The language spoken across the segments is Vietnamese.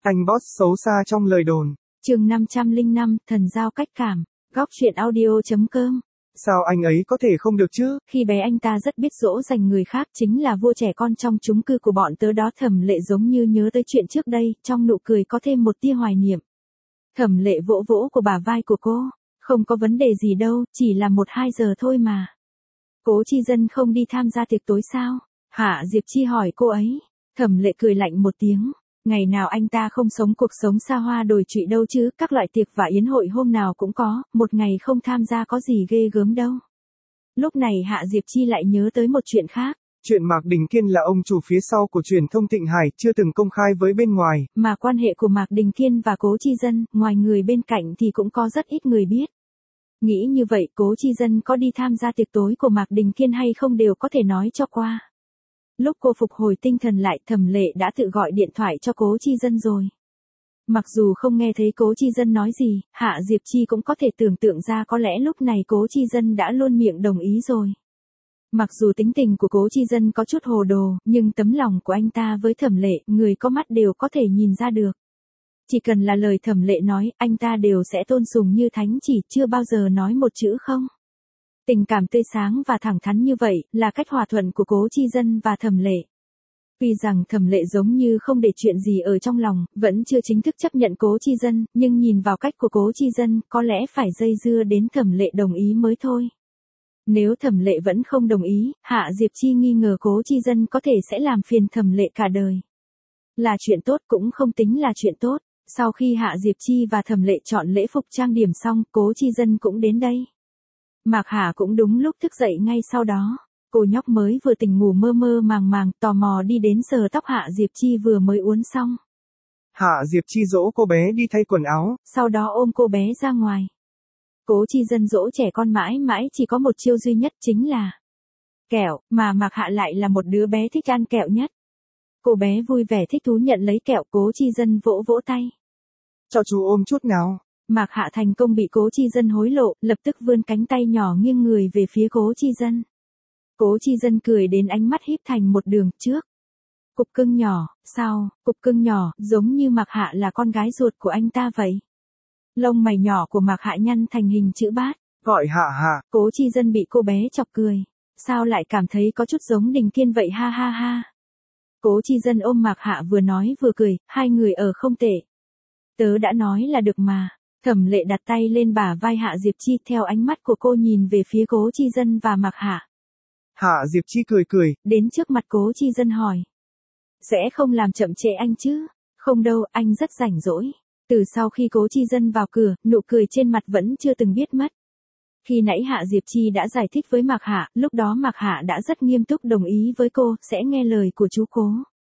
Anh boss xấu xa trong lời đồn. Chương 505, thần giao cách cảm. Góc truyện audio.com. Sao anh ấy có thể không được chứ? Khi bé anh ta rất biết dỗ dành người khác, chính là vua trẻ con trong chung cư của bọn tớ đó. Thẩm Lệ giống như nhớ tới chuyện trước đây, trong nụ cười có thêm một tia hoài niệm. Thẩm Lệ vỗ vỗ của bả vai của cô. Không có vấn đề gì đâu, chỉ là 1-2 giờ thôi mà. Cố Chi Dân không đi tham gia tiệc tối sao? Hạ Diệp Chi hỏi cô ấy. Thẩm Lệ cười lạnh một tiếng. Ngày nào anh ta không sống cuộc sống xa hoa đồi trụy đâu chứ, các loại tiệc và yến hội hôm nào cũng có, một ngày không tham gia có gì ghê gớm đâu. Lúc này Hạ Diệp Chi lại nhớ tới một chuyện khác. Chuyện Mạc Đình Kiên là ông chủ phía sau của truyền thông Thịnh Hải, chưa từng công khai với bên ngoài. Mà quan hệ của Mạc Đình Kiên và Cố Chi Dân, ngoài người bên cạnh thì cũng có rất ít người biết. Nghĩ như vậy, Cố Chi Dân có đi tham gia tiệc tối của Mạc Đình Kiên hay không đều có thể nói cho qua. Lúc cô phục hồi tinh thần lại, Thẩm Lệ đã tự gọi điện thoại cho Cố Chi Dân rồi. Mặc dù không nghe thấy Cố Chi Dân nói gì, Hạ Diệp Chi cũng có thể tưởng tượng ra có lẽ lúc này Cố Chi Dân đã luôn miệng đồng ý rồi. Mặc dù tính tình của Cố Chi Dân có chút hồ đồ, nhưng tấm lòng của anh ta với Thẩm Lệ, người có mắt đều có thể nhìn ra được. Chỉ cần là lời Thẩm Lệ nói, anh ta đều sẽ tôn sùng như thánh chỉ, chưa bao giờ nói một chữ không. Tình cảm tươi sáng và thẳng thắn như vậy, là cách hòa thuận của Cố Chi Dân và Thẩm Lệ. Tuy rằng Thẩm Lệ giống như không để chuyện gì ở trong lòng, vẫn chưa chính thức chấp nhận Cố Chi Dân, nhưng nhìn vào cách của Cố Chi Dân, có lẽ phải dây dưa đến Thẩm Lệ đồng ý mới thôi. Nếu Thẩm Lệ vẫn không đồng ý, Hạ Diệp Chi nghi ngờ Cố Chi Dân có thể sẽ làm phiền Thẩm Lệ cả đời. Là chuyện tốt cũng không tính là chuyện tốt. Sau khi Hạ Diệp Chi và Thẩm Lệ chọn lễ phục trang điểm xong, Cố Chi Dân cũng đến đây. Mạc Hà cũng đúng lúc thức dậy ngay sau đó. Cô nhóc mới vừa tỉnh ngủ mơ mơ màng màng, tò mò đi đến sờ tóc Hạ Diệp Chi vừa mới uốn xong. Hạ Diệp Chi dỗ cô bé đi thay quần áo. Sau đó ôm cô bé ra ngoài. Cố Chi Dân dỗ trẻ con mãi mãi chỉ có một chiêu duy nhất, chính là kẹo, mà Mạc Hạ lại là một đứa bé thích ăn kẹo nhất. Cô bé vui vẻ thích thú nhận lấy kẹo. Cố Chi Dân vỗ vỗ tay. Cho chú ôm chút nào. Mạc Hạ thành công bị Cố Chi Dân hối lộ, lập tức vươn cánh tay nhỏ nghiêng người về phía Cố Chi Dân. Cố Chi Dân cười đến ánh mắt híp thành một đường. Trước. Cục cưng nhỏ, sau, cục cưng nhỏ, giống như Mạc Hạ là con gái ruột của anh ta vậy. Lông mày nhỏ của Mạc Hạ nhăn thành hình chữ bát. Gọi Hạ Hạ. Cố Chi Dân bị cô bé chọc cười. Sao lại cảm thấy có chút giống Đình Kiên vậy ha ha ha. Cố Chi Dân ôm Mạc Hạ vừa nói vừa cười, hai người ở không tệ. Tớ đã nói là được mà. Thẩm Lệ đặt tay lên bả vai Hạ Diệp Chi, theo ánh mắt của cô nhìn về phía Cố Chi Dân và Mạc Hạ. Hạ Diệp Chi cười cười, đến trước mặt Cố Chi Dân hỏi. Sẽ không làm chậm trễ anh chứ? Không đâu, anh rất rảnh rỗi. Từ sau khi Cố Chi Dân vào cửa, nụ cười trên mặt vẫn chưa từng biết mất. Khi nãy Hạ Diệp Chi đã giải thích với Mạc Hạ, lúc đó Mạc Hạ đã rất nghiêm túc đồng ý với cô, sẽ nghe lời của chú Cố.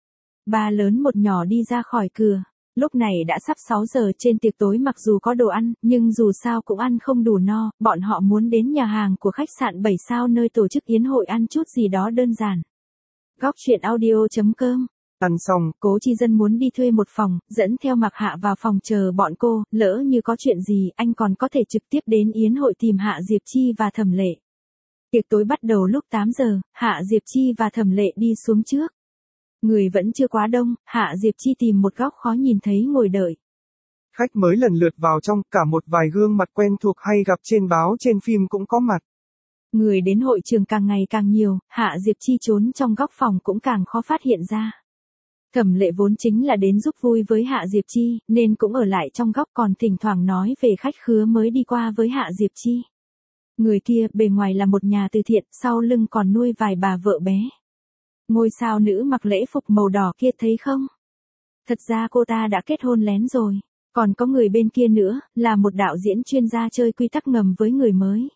Ba lớn một nhỏ đi ra khỏi cửa. Lúc này đã sắp 6 giờ, trên tiệc tối mặc dù có đồ ăn, nhưng dù sao cũng ăn không đủ no, bọn họ muốn đến nhà hàng của khách sạn 7 sao nơi tổ chức yến hội ăn chút gì đó đơn giản. Góc truyện audio.com. Ăn xong, Cố Chi Dân muốn đi thuê một phòng, dẫn theo Mạc Hạ vào phòng chờ bọn cô, lỡ như có chuyện gì, anh còn có thể trực tiếp đến yến hội tìm Hạ Diệp Chi và Thẩm Lệ. Tiệc tối bắt đầu lúc 8 giờ, Hạ Diệp Chi và Thẩm Lệ đi xuống trước. Người vẫn chưa quá đông, Hạ Diệp Chi tìm một góc khó nhìn thấy ngồi đợi. Khách mới lần lượt vào trong, cả một vài gương mặt quen thuộc hay gặp trên báo trên phim cũng có mặt. Người đến hội trường càng ngày càng nhiều, Hạ Diệp Chi trốn trong góc phòng cũng càng khó phát hiện ra. Thẩm Lệ vốn chính là đến giúp vui với Hạ Diệp Chi, nên cũng ở lại trong góc, còn thỉnh thoảng nói về khách khứa mới đi qua với Hạ Diệp Chi. Người kia bề ngoài là một nhà từ thiện, sau lưng còn nuôi vài bà vợ bé. Ngôi sao nữ mặc lễ phục màu đỏ kia thấy không? Thật ra cô ta đã kết hôn lén rồi. Còn có người bên kia nữa, là một đạo diễn chuyên gia chơi quy tắc ngầm với người mới.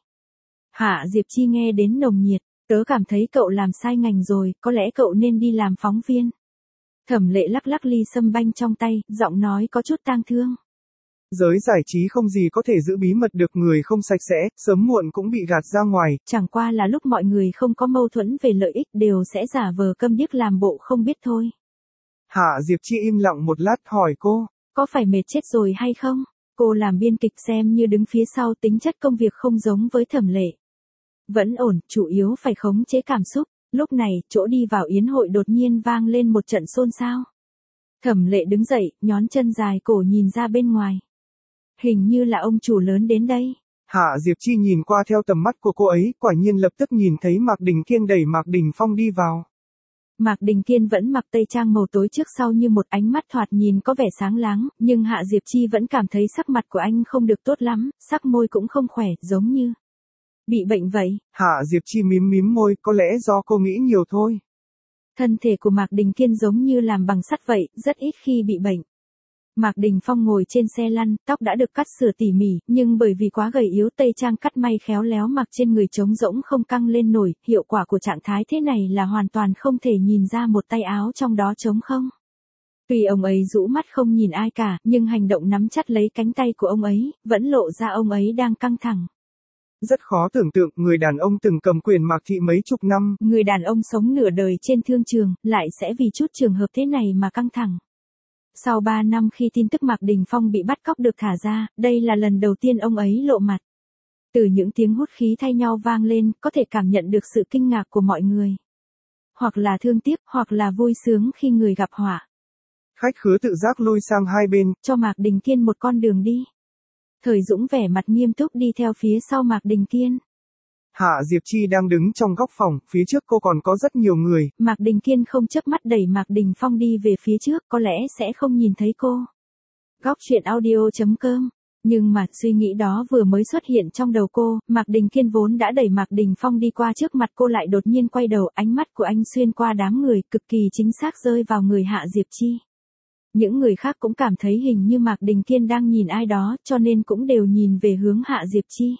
Hạ Diệp Chi nghe đến nồng nhiệt. Tớ cảm thấy cậu làm sai ngành rồi, có lẽ cậu nên đi làm phóng viên. Thẩm Lệ lắc lắc ly sâm banh trong tay, giọng nói có chút tang thương. Giới giải trí không gì có thể giữ bí mật được, người không sạch sẽ, sớm muộn cũng bị gạt ra ngoài. Chẳng qua là lúc mọi người không có mâu thuẫn về lợi ích đều sẽ giả vờ câm điếc làm bộ không biết thôi. Hạ Diệp Chi im lặng một lát hỏi cô. Có phải mệt chết rồi hay không? Cô làm biên kịch xem như đứng phía sau, tính chất công việc không giống với Thẩm Lệ. Vẫn ổn, chủ yếu phải khống chế cảm xúc. Lúc này, chỗ đi vào yến hội đột nhiên vang lên một trận xôn xao. Thẩm Lệ đứng dậy, nhón chân dài cổ nhìn ra bên ngoài. Hình như là ông chủ lớn đến đây. Hạ Diệp Chi nhìn qua theo tầm mắt của cô ấy, quả nhiên lập tức nhìn thấy Mạc Đình Kiên đẩy Mạc Đình Phong đi vào. Mạc Đình Kiên vẫn mặc tây trang màu tối trước sau như một ánh mắt thoạt nhìn có vẻ sáng láng, nhưng Hạ Diệp Chi vẫn cảm thấy sắc mặt của anh không được tốt lắm, sắc môi cũng không khỏe, giống như bị bệnh vậy. Hạ Diệp Chi mím mím môi, có lẽ do cô nghĩ nhiều thôi. Thân thể của Mạc Đình Kiên giống như làm bằng sắt vậy, rất ít khi bị bệnh. Mạc Đình Phong ngồi trên xe lăn, tóc đã được cắt sửa tỉ mỉ, nhưng bởi vì quá gầy yếu tây trang cắt may khéo léo mặc trên người trống rỗng không căng lên nổi, hiệu quả của trạng thái thế này là hoàn toàn không thể nhìn ra một tay áo trong đó trống không. Tuy ông ấy rũ mắt không nhìn ai cả, nhưng hành động nắm chặt lấy cánh tay của ông ấy, vẫn lộ ra ông ấy đang căng thẳng. Rất khó tưởng tượng, người đàn ông từng cầm quyền Mạc Thị mấy chục năm. Người đàn ông sống nửa đời trên thương trường, lại sẽ vì chút trường hợp thế này mà căng thẳng. Sau 3 năm khi tin tức Mạc Đình Phong bị bắt cóc được thả ra, đây là lần đầu tiên ông ấy lộ mặt. Từ những tiếng hút khí thay nhau vang lên, có thể cảm nhận được sự kinh ngạc của mọi người. Hoặc là thương tiếc, hoặc là vui sướng khi người gặp họa. Khách khứa tự giác lui sang hai bên, cho Mạc Đình Kiên một con đường đi. Thời Dũng vẻ mặt nghiêm túc đi theo phía sau Mạc Đình Kiên. Hạ Diệp Chi đang đứng trong góc phòng, phía trước cô còn có rất nhiều người. Mạc Đình Kiên không chớp mắt đẩy Mạc Đình Phong đi về phía trước, có lẽ sẽ không nhìn thấy cô. Góc truyện audio.com. Nhưng mà suy nghĩ đó vừa mới xuất hiện trong đầu cô, Mạc Đình Kiên vốn đã đẩy Mạc Đình Phong đi qua trước mặt cô lại đột nhiên quay đầu, ánh mắt của anh xuyên qua đám người, cực kỳ chính xác rơi vào người Hạ Diệp Chi. Những người khác cũng cảm thấy hình như Mạc Đình Kiên đang nhìn ai đó, cho nên cũng đều nhìn về hướng Hạ Diệp Chi.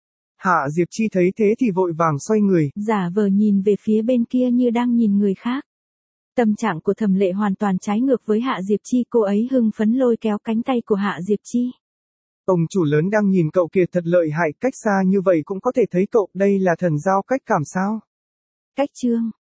Hạ Diệp Chi thấy thế thì vội vàng xoay người, giả vờ nhìn về phía bên kia như đang nhìn người khác. Tâm trạng của Thẩm Lệ hoàn toàn trái ngược với Hạ Diệp Chi, cô ấy hưng phấn lôi kéo cánh tay của Hạ Diệp Chi. Ông chủ lớn đang nhìn cậu kìa, thật lợi hại, cách xa như vậy cũng có thể thấy cậu, đây là thần giao cách cảm sao? Cách chương